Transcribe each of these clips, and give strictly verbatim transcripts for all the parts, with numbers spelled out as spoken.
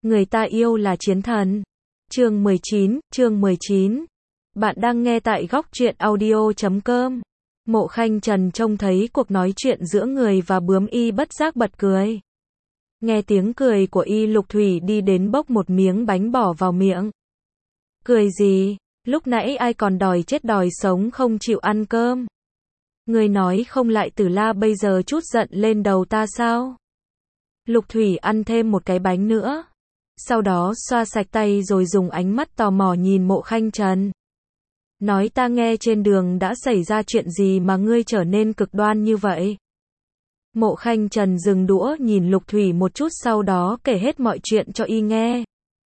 Người ta yêu là chiến thần. Chương mười chín, chương mười chín. Bạn đang nghe tại góc truyện audio chấm com. Mộ Khanh Trần trông thấy cuộc nói chuyện giữa người và bướm y bất giác bật cười. Nghe tiếng cười của y, Lục Thủy đi đến bốc một miếng bánh bỏ vào miệng. Cười gì? Lúc nãy ai còn đòi chết đòi sống không chịu ăn cơm. Người nói không lại Tử La bây giờ chút giận lên đầu ta sao? Lục Thủy ăn thêm một cái bánh nữa. Sau đó xoa sạch tay rồi dùng ánh mắt tò mò nhìn Mộ Khanh Trần. Nói ta nghe trên đường đã xảy ra chuyện gì mà ngươi trở nên cực đoan như vậy? Mộ Khanh Trần dừng đũa nhìn Lục Thủy một chút, sau đó kể hết mọi chuyện cho y nghe.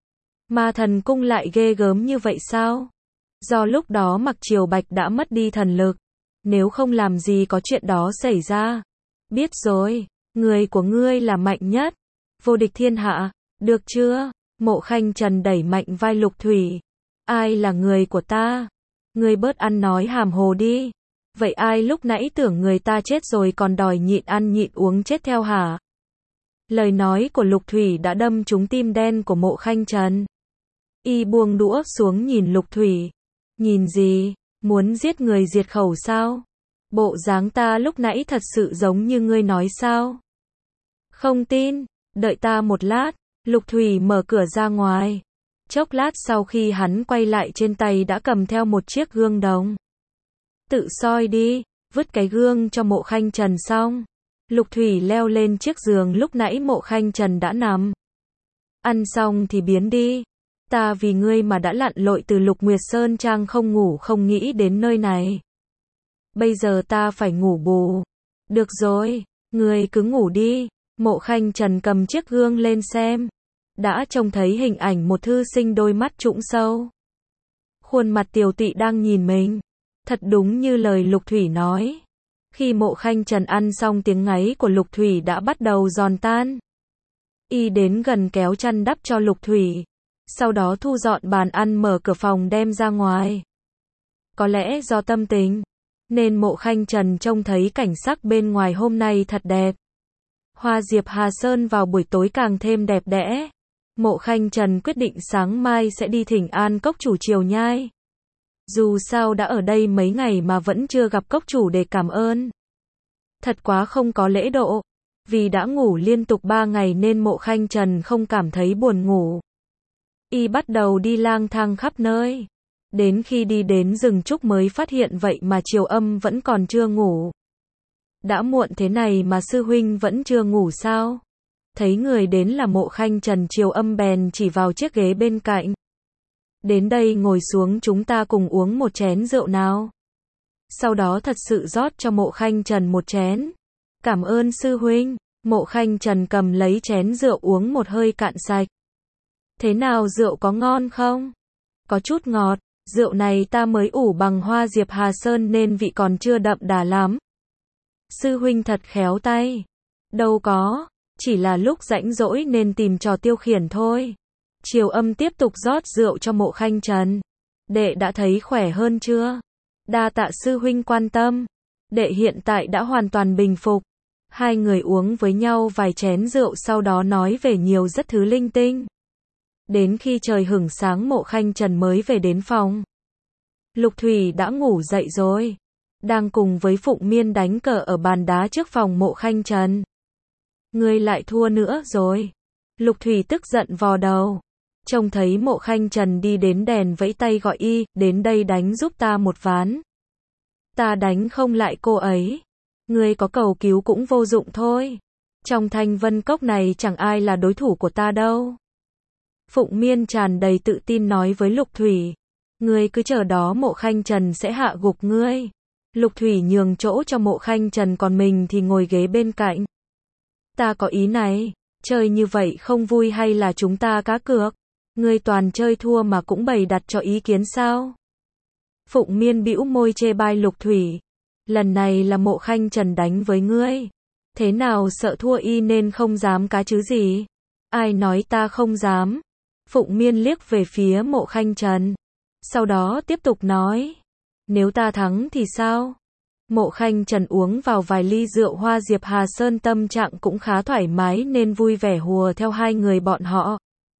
Ma Thần Cung lại ghê gớm như vậy sao? Do lúc đó Mặc Triều Bạch đã mất đi thần lực. Nếu không làm gì có chuyện đó xảy ra. Biết rồi, người của ngươi là mạnh nhất, vô địch thiên hạ, được chưa? Mộ Khanh Trần đẩy mạnh vai Lục Thủy. Ai là người của ta? Ngươi bớt ăn nói hàm hồ đi. Vậy ai lúc nãy tưởng người ta chết rồi còn đòi nhịn ăn nhịn uống chết theo hả? Lời nói của Lục Thủy đã đâm trúng tim đen của Mộ Khanh Trần. Y buông đũa xuống nhìn Lục Thủy. Nhìn gì? Muốn giết người diệt khẩu sao? Bộ dáng ta lúc nãy thật sự giống như ngươi nói sao? Không tin, đợi ta một lát. Lục Thủy mở cửa ra ngoài. Chốc lát sau khi hắn quay lại, trên tay đã cầm theo một chiếc gương đồng. Tự soi đi, vứt cái gương cho Mộ Khanh Trần xong. Lục Thủy leo lên chiếc giường lúc nãy Mộ Khanh Trần đã nằm. Ăn xong thì biến đi. Ta vì ngươi mà đã lặn lội từ Lục Nguyệt Sơn Trang không ngủ không nghĩ đến nơi này. Bây giờ ta phải ngủ bù. Được rồi, ngươi cứ ngủ đi. Mộ Khanh Trần cầm chiếc gương lên xem. Đã trông thấy hình ảnh một thư sinh đôi mắt trũng sâu. Khuôn mặt tiều tụy đang nhìn mình. Thật đúng như lời Lục Thủy nói. Khi Mộ Khanh Trần ăn xong, tiếng ngáy của Lục Thủy đã bắt đầu giòn tan. Y đến gần kéo chăn đắp cho Lục Thủy. Sau đó thu dọn bàn ăn, mở cửa phòng đem ra ngoài. Có lẽ do tâm tình, nên Mộ Khanh Trần trông thấy cảnh sắc bên ngoài hôm nay thật đẹp. Hoa diệp Hà Sơn vào buổi tối càng thêm đẹp đẽ. Mộ Khanh Trần quyết định sáng mai sẽ đi thỉnh an cốc chủ Triều Nhai. Dù sao đã ở đây mấy ngày mà vẫn chưa gặp cốc chủ để cảm ơn. Thật quá không có lễ độ. Vì đã ngủ liên tục ba ngày nên Mộ Khanh Trần không cảm thấy buồn ngủ. Y bắt đầu đi lang thang khắp nơi. Đến khi đi đến rừng trúc mới phát hiện vậy mà Triều Âm vẫn còn chưa ngủ. Đã muộn thế này mà sư huynh vẫn chưa ngủ sao? Thấy người đến là Mộ Khanh Trần, Triều Âm bèn chỉ vào chiếc ghế bên cạnh. Đến đây ngồi xuống, chúng ta cùng uống một chén rượu nào. Sau đó thật sự rót cho Mộ Khanh Trần một chén. Cảm ơn sư huynh. Mộ Khanh Trần cầm lấy chén rượu uống một hơi cạn sạch. Thế nào, rượu có ngon không? Có chút ngọt. Rượu này ta mới ủ bằng hoa diệp Hà Sơn nên vị còn chưa đậm đà lắm. Sư huynh thật khéo tay. Đâu có, chỉ là lúc rảnh rỗi nên tìm trò tiêu khiển thôi. Triều Âm tiếp tục rót rượu cho Mộ Khanh Trần. Đệ đã thấy khỏe hơn chưa? Đa tạ sư huynh quan tâm. Đệ hiện tại đã hoàn toàn bình phục. Hai người uống với nhau vài chén rượu, sau đó nói về nhiều rất thứ linh tinh. Đến khi trời hửng sáng, Mộ Khanh Trần mới về đến phòng. Lục Thủy đã ngủ dậy rồi. Đang cùng với Phụng Miên đánh cờ ở bàn đá trước phòng Mộ Khanh Trần. Ngươi lại thua nữa rồi. Lục Thủy tức giận vò đầu. Trông thấy Mộ Khanh Trần đi đến đèn vẫy tay gọi y, đến đây đánh giúp ta một ván. Ta đánh không lại cô ấy. Ngươi có cầu cứu cũng vô dụng thôi. Trong Thanh Vân Cốc này chẳng ai là đối thủ của ta đâu. Phụng Miên tràn đầy tự tin nói với Lục Thủy. Ngươi cứ chờ đó, Mộ Khanh Trần sẽ hạ gục ngươi. Lục Thủy nhường chỗ cho Mộ Khanh Trần, còn mình thì ngồi ghế bên cạnh. Ta có ý này, chơi như vậy không vui hay là chúng ta cá cược? Ngươi toàn chơi thua mà cũng bày đặt cho ý kiến sao? Phụng Miên bĩu môi chê bai Lục Thủy. Lần này là Mộ Khanh Trần đánh với ngươi. Thế nào, sợ thua y nên không dám cá chứ gì? Ai nói ta không dám? Phụng Miên liếc về phía Mộ Khanh Trần. Sau đó tiếp tục nói. Nếu ta thắng thì sao? Mộ Khanh Trần uống vào vài ly rượu hoa diệp Hà Sơn, tâm trạng cũng khá thoải mái nên vui vẻ hùa theo hai người bọn họ.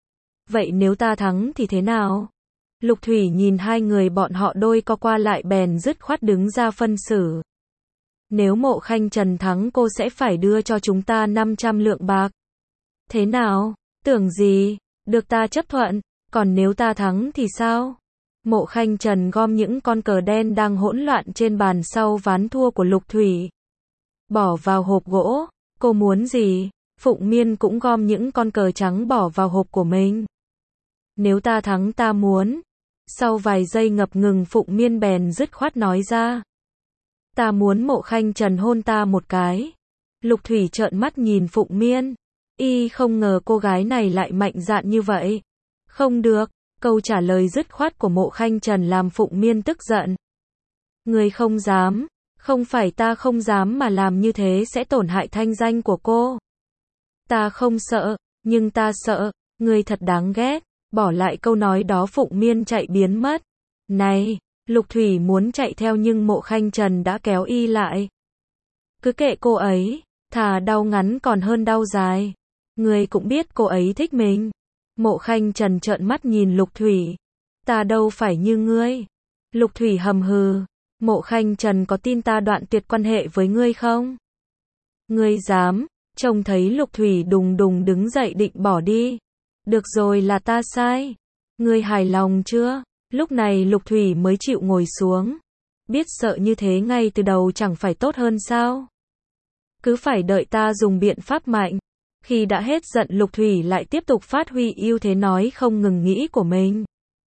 Vậy nếu ta thắng thì thế nào? Lục Thủy nhìn hai người bọn họ đôi co qua lại bèn dứt khoát đứng ra phân xử. Nếu Mộ Khanh Trần thắng cô sẽ phải đưa cho chúng ta năm trăm lượng bạc. Thế nào? Tưởng gì? Được ta chấp thuận, còn nếu ta thắng thì sao? Mộ Khanh Trần gom những con cờ đen đang hỗn loạn trên bàn sau ván thua của Lục Thủy. Bỏ vào hộp gỗ, cô muốn gì? Phụng Miên cũng gom những con cờ trắng bỏ vào hộp của mình. Nếu ta thắng ta muốn. Sau vài giây ngập ngừng Phụng Miên bèn dứt khoát nói ra. Ta muốn Mộ Khanh Trần hôn ta một cái. Lục Thủy trợn mắt nhìn Phụng Miên. Y không ngờ cô gái này lại mạnh dạn như vậy. Không được, câu trả lời dứt khoát của Mộ Khanh Trần làm Phụng Miên tức giận. Ngươi không dám, không phải ta không dám mà làm như thế sẽ tổn hại thanh danh của cô. Ta không sợ, nhưng ta sợ, ngươi thật đáng ghét. Bỏ lại câu nói đó Phụng Miên chạy biến mất. Này, Lục Thủy muốn chạy theo nhưng Mộ Khanh Trần đã kéo y lại. Cứ kệ cô ấy, thà đau ngắn còn hơn đau dài. Ngươi cũng biết cô ấy thích mình. Mộ Khanh Trần trợn mắt nhìn Lục Thủy. Ta đâu phải như ngươi. Lục Thủy hầm hừ. Mộ Khanh Trần có tin ta đoạn tuyệt quan hệ với ngươi không? Ngươi dám? Trông thấy Lục Thủy đùng đùng đứng dậy định bỏ đi. Được rồi, là ta sai. Ngươi hài lòng chưa? Lúc này Lục Thủy mới chịu ngồi xuống. Biết sợ như thế ngay từ đầu chẳng phải tốt hơn sao? Cứ phải đợi ta dùng biện pháp mạnh. Khi đã hết giận Lục Thủy lại tiếp tục phát huy ưu thế nói không ngừng nghĩ của mình.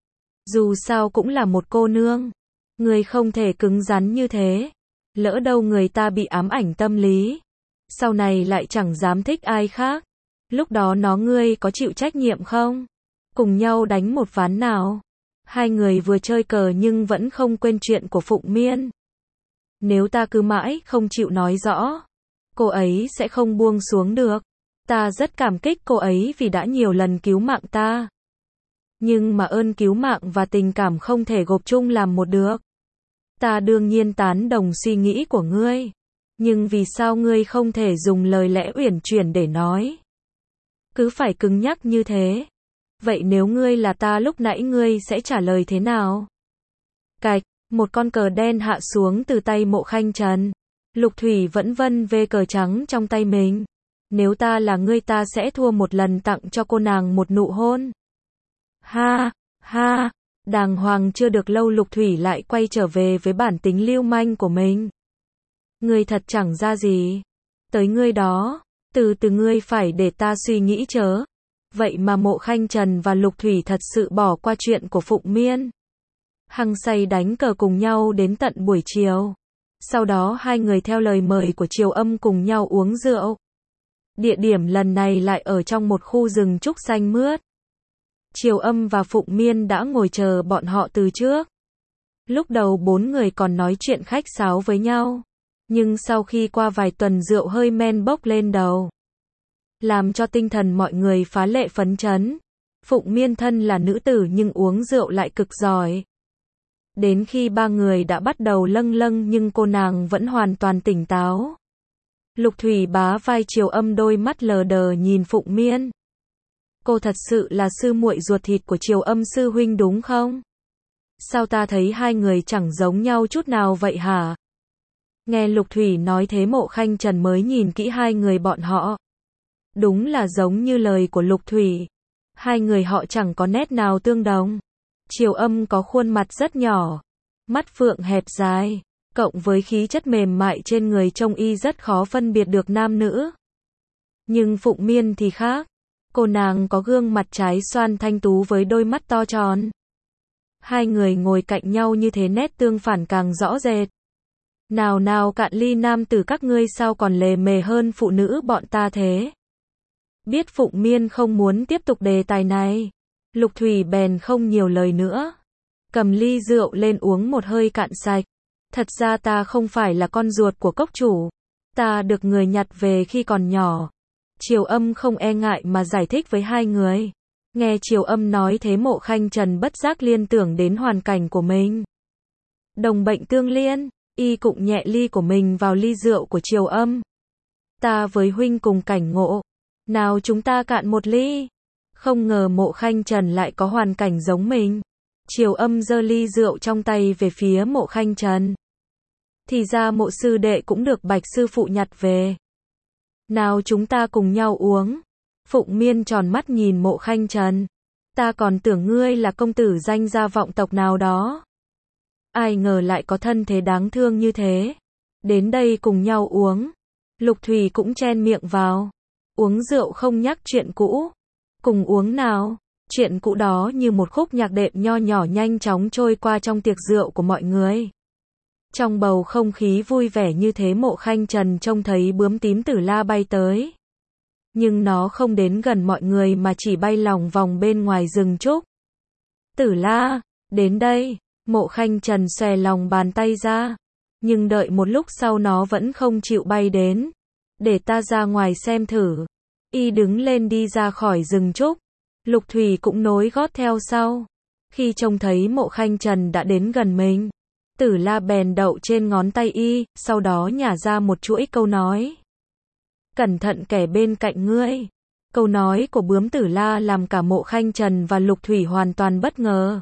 Dù sao cũng là một cô nương. Người không thể cứng rắn như thế. Lỡ đâu người ta bị ám ảnh tâm lý. Sau này lại chẳng dám thích ai khác. Lúc đó nó ngươi có chịu trách nhiệm không? Cùng nhau đánh một ván nào. Hai người vừa chơi cờ nhưng vẫn không quên chuyện của Phụng Miên. Nếu ta cứ mãi không chịu nói rõ, cô ấy sẽ không buông xuống được. Ta rất cảm kích cô ấy vì đã nhiều lần cứu mạng ta. Nhưng mà ơn cứu mạng và tình cảm không thể gộp chung làm một được. Ta đương nhiên tán đồng suy nghĩ của ngươi. Nhưng vì sao ngươi không thể dùng lời lẽ uyển chuyển để nói? Cứ phải cứng nhắc như thế. Vậy nếu ngươi là ta lúc nãy ngươi sẽ trả lời thế nào? Cạch, một con cờ đen hạ xuống từ tay Mộ Khanh Trần. Lục Thủy vẫn vân vê cờ trắng trong tay mình. Nếu ta là ngươi ta sẽ thua một lần tặng cho cô nàng một nụ hôn. Ha, ha, đàng hoàng chưa được lâu Lục Thủy lại quay trở về với bản tính lưu manh của mình. Ngươi thật chẳng ra gì. Tới ngươi đó, từ từ ngươi phải để ta suy nghĩ chớ. Vậy mà Mộ Khanh Trần và Lục Thủy thật sự bỏ qua chuyện của Phụng Miên. Hăng say đánh cờ cùng nhau đến tận buổi chiều. Sau đó hai người theo lời mời của Triều Âm cùng nhau uống rượu. Địa điểm lần này lại ở trong một khu rừng trúc xanh mướt. Triều Âm và Phụng Miên đã ngồi chờ bọn họ từ trước. Lúc đầu bốn người còn nói chuyện khách sáo với nhau. Nhưng sau khi qua vài tuần rượu hơi men bốc lên đầu. Làm cho tinh thần mọi người phá lệ phấn chấn. Phụng Miên thân là nữ tử nhưng uống rượu lại cực giỏi. Đến khi ba người đã bắt đầu lâng lâng nhưng cô nàng vẫn hoàn toàn tỉnh táo. Lục Thủy bá vai Triều Âm đôi mắt lờ đờ nhìn Phụng Miên. Cô thật sự là sư muội ruột thịt của Triều Âm sư huynh đúng không? Sao ta thấy hai người chẳng giống nhau chút nào vậy hả? Nghe Lục Thủy nói thế Mộ Khanh Trần mới nhìn kỹ hai người bọn họ. Đúng là giống như lời của Lục Thủy. Hai người họ chẳng có nét nào tương đồng. Triều Âm có khuôn mặt rất nhỏ, mắt phượng hẹp dài, cộng với khí chất mềm mại trên người trông y rất khó phân biệt được nam nữ. Nhưng Phụng Miên thì khác. Cô nàng có gương mặt trái xoan thanh tú với đôi mắt to tròn. Hai người ngồi cạnh nhau như thế nét tương phản càng rõ rệt. Nào nào cạn ly nam tử các ngươi sao còn lề mề hơn phụ nữ bọn ta thế? Biết Phụng Miên không muốn tiếp tục đề tài này. Lục Thủy bèn không nhiều lời nữa. Cầm ly rượu lên uống một hơi cạn sạch. Thật ra ta không phải là con ruột của cốc chủ. Ta được người nhặt về khi còn nhỏ. Triều Âm không e ngại mà giải thích với hai người. Nghe Triều Âm nói thế Mộ Khanh Trần bất giác liên tưởng đến hoàn cảnh của mình. Đồng bệnh tương liên, y cụng nhẹ ly của mình vào ly rượu của Triều Âm. Ta với huynh cùng cảnh ngộ. Nào chúng ta cạn một ly. Không ngờ Mộ Khanh Trần lại có hoàn cảnh giống mình. Triều Âm giơ ly rượu trong tay về phía Mộ Khanh Trần. Thì ra Mộ sư đệ cũng được Bạch sư phụ nhặt về. Nào chúng ta cùng nhau uống. Phụng Miên tròn mắt nhìn Mộ Khanh Trần. Ta còn tưởng ngươi là công tử danh gia vọng tộc nào đó. Ai ngờ lại có thân thế đáng thương như thế. Đến đây cùng nhau uống. Lục Thủy cũng chen miệng vào. Uống rượu không nhắc chuyện cũ. Cùng uống nào. Chuyện cũ đó như một khúc nhạc đệm nho nhỏ nhanh chóng trôi qua trong tiệc rượu của mọi người. Trong bầu không khí vui vẻ như thế, Mộ Khanh Trần trông thấy bướm tím Tử La bay tới. Nhưng nó không đến gần mọi người mà chỉ bay lòng vòng bên ngoài rừng trúc. Tử La, đến đây. Mộ Khanh Trần xòe lòng bàn tay ra. Nhưng đợi một lúc sau nó vẫn không chịu bay đến. Để ta ra ngoài xem thử. Y đứng lên đi ra khỏi rừng trúc. Lục Thủy cũng nối gót theo sau. Khi trông thấy Mộ Khanh Trần đã đến gần mình, Tử La bèn đậu trên ngón tay y, sau đó nhả ra một chuỗi câu nói. Cẩn thận kẻ bên cạnh ngươi. Câu nói của bướm Tử La làm cả Mộ Khanh Trần và Lục Thủy hoàn toàn bất ngờ.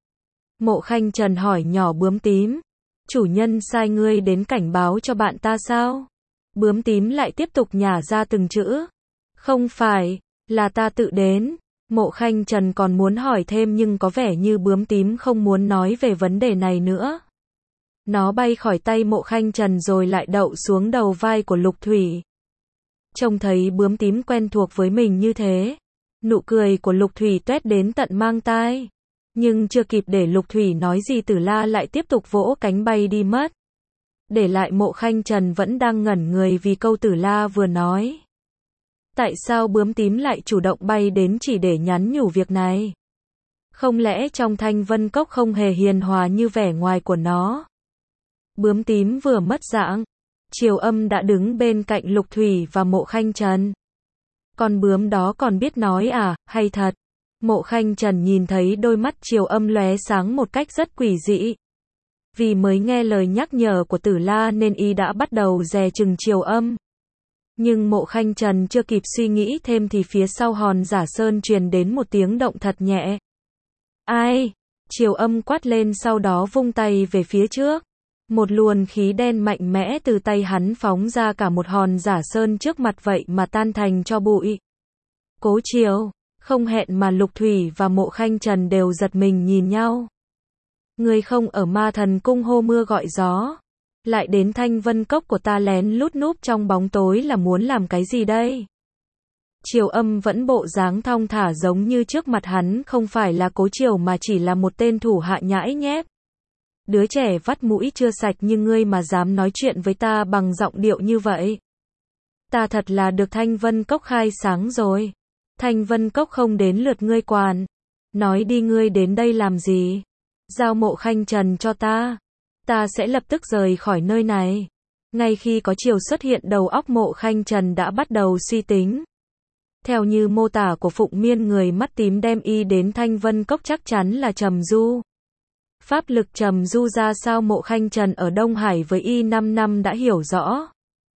Mộ Khanh Trần hỏi nhỏ bướm tím. Chủ nhân sai ngươi đến cảnh báo cho bạn ta sao? Bướm tím lại tiếp tục nhả ra từng chữ. Không phải, là ta tự đến. Mộ Khanh Trần còn muốn hỏi thêm nhưng có vẻ như bướm tím không muốn nói về vấn đề này nữa. Nó bay khỏi tay Mộ Khanh Trần rồi lại đậu xuống đầu vai của Lục Thủy. Trông thấy bướm tím quen thuộc với mình như thế, nụ cười của Lục Thủy toét đến tận mang tai. Nhưng chưa kịp để Lục Thủy nói gì, Tử La lại tiếp tục vỗ cánh bay đi mất. Để lại Mộ Khanh Trần vẫn đang ngẩn người vì câu Tử La vừa nói. Tại sao bướm tím lại chủ động bay đến chỉ để nhắn nhủ việc này? Không lẽ trong Thanh Vân Cốc không hề hiền hòa như vẻ ngoài của nó? Bướm tím vừa mất dạng, Triều Âm đã đứng bên cạnh Lục Thủy và Mộ Khanh Trần. Con bướm đó còn biết nói à, hay thật? Mộ Khanh Trần nhìn thấy đôi mắt Triều Âm lóe sáng một cách rất quỷ dị. Vì mới nghe lời nhắc nhở của Tử La nên y đã bắt đầu dè chừng Triều Âm. Nhưng Mộ Khanh Trần chưa kịp suy nghĩ thêm thì phía sau Hòn Giả Sơn truyền đến một tiếng động thật nhẹ. Ai? Triều Âm quát lên, sau đó vung tay về phía trước. Một luồng khí đen mạnh mẽ từ tay hắn phóng ra, cả một Hòn Giả Sơn trước mặt vậy mà tan thành tro bụi. Cố Triều, không hẹn mà Lục Thủy và Mộ Khanh Trần đều giật mình nhìn nhau. Ngươi không ở Ma Thần Cung hô mưa gọi gió, lại đến Thanh Vân Cốc của ta lén lút núp trong bóng tối là muốn làm cái gì đây? Triều Âm vẫn bộ dáng thong thả giống như trước mặt hắn không phải là Cố Triều mà chỉ là một tên thủ hạ nhãi nhép. Đứa trẻ vắt mũi chưa sạch như ngươi mà dám nói chuyện với ta bằng giọng điệu như vậy. Ta thật là được Thanh Vân Cốc khai sáng rồi. Thanh Vân Cốc không đến lượt ngươi quản. Nói đi, ngươi đến đây làm gì? Giao Mộ Khanh Trần cho ta. Ta sẽ lập tức rời khỏi nơi này. Ngay khi có Triều xuất hiện, đầu óc Mộ Khanh Trần đã bắt đầu suy tính. Theo như mô tả của Phụng Miên, người mắt tím đem y đến Thanh Vân Cốc chắc chắn là Trầm Du. Pháp lực Trầm Du ra sao Mộ Khanh Trần ở Đông Hải với y năm năm đã hiểu rõ.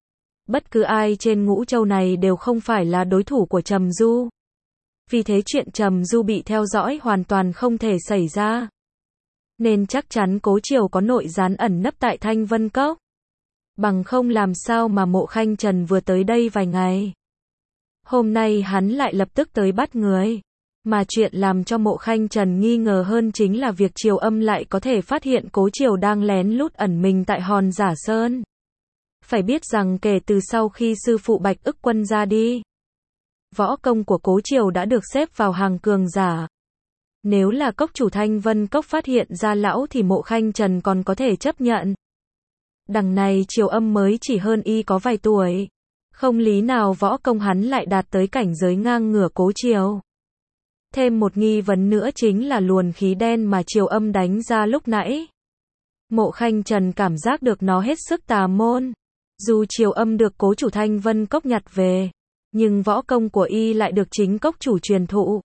Bất cứ ai trên ngũ châu này đều không phải là đối thủ của Trầm Du. Vì thế chuyện Trầm Du bị theo dõi hoàn toàn không thể xảy ra. Nên chắc chắn Cố Triều có nội gián ẩn nấp tại Thanh Vân Cốc. Bằng không làm sao mà Mộ Khanh Trần vừa tới đây vài ngày. Hôm nay hắn lại lập tức tới bắt người. Mà chuyện làm cho Mộ Khanh Trần nghi ngờ hơn chính là việc Triều Âm lại có thể phát hiện Cố Triều đang lén lút ẩn mình tại Hòn Giả Sơn. Phải biết rằng kể từ sau khi sư phụ Bạch Ức Quân ra đi, võ công của Cố Triều đã được xếp vào hàng cường giả. Nếu là cốc chủ Thanh Vân Cốc phát hiện ra lão thì Mộ Khanh Trần còn có thể chấp nhận. Đằng này Triều Âm mới chỉ hơn y có vài tuổi. Không lý nào võ công hắn lại đạt tới cảnh giới ngang ngửa Cố Triều. Thêm một nghi vấn nữa chính là luồng khí đen mà Triều Âm đánh ra lúc nãy. Mộ Khanh Trần cảm giác được nó hết sức tà môn. Dù Triều Âm được Cố chủ Thanh Vân Cốc nhặt về, nhưng võ công của y lại được chính cốc chủ truyền thụ.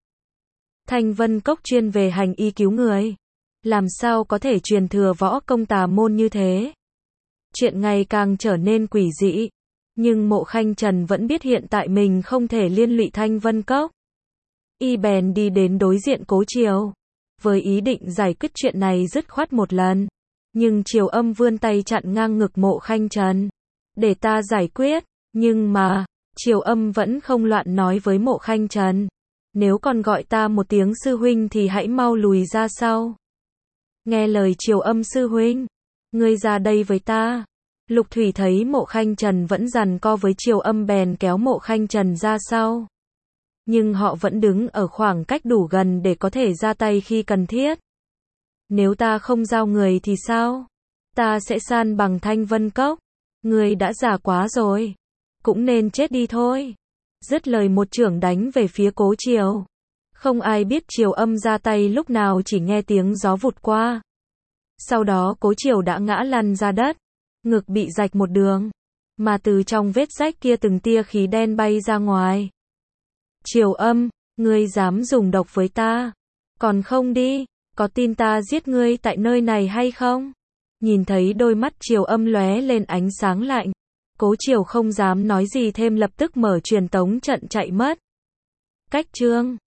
Thanh Vân Cốc chuyên về hành y cứu người. Làm sao có thể truyền thừa võ công tà môn như thế? Chuyện ngày càng trở nên quỷ dị. Nhưng Mộ Khanh Trần vẫn biết hiện tại mình không thể liên lụy Thanh Vân Cốc. y bèn đi đến đối diện Cố Triều, với ý định giải quyết chuyện này dứt khoát một lần. Nhưng Triều Âm vươn tay chặn ngang ngực Mộ Khanh Trần. Để ta giải quyết, nhưng mà, Triều Âm vẫn không loạn nói với Mộ Khanh Trần. Nếu còn gọi ta một tiếng sư huynh thì hãy mau lùi ra sau. Nghe lời Triều Âm sư huynh, ngươi ra đây với ta. Lục Thủy thấy Mộ Khanh Trần vẫn giằng co với Triều Âm bèn kéo Mộ Khanh Trần ra sau. Nhưng họ vẫn đứng ở khoảng cách đủ gần để có thể ra tay khi cần thiết. Nếu ta không giao người thì sao? Ta sẽ san bằng Thanh Vân Cốc. Ngươi đã già quá rồi. Cũng nên chết đi thôi. Dứt lời một chưởng đánh về phía Cố Triều. Không ai biết Triều Âm ra tay lúc nào, chỉ nghe tiếng gió vụt qua. Sau đó Cố Triều đã ngã lăn ra đất. Ngực bị rạch một đường. Mà từ trong vết rách kia từng tia khí đen bay ra ngoài. Triều Âm, ngươi dám dùng độc với ta? Còn không đi, có tin ta giết ngươi tại nơi này hay không? Nhìn thấy đôi mắt Triều Âm lóe lên ánh sáng lạnh. Cố Triều không dám nói gì thêm, lập tức mở truyền tống trận chạy mất. Cách chương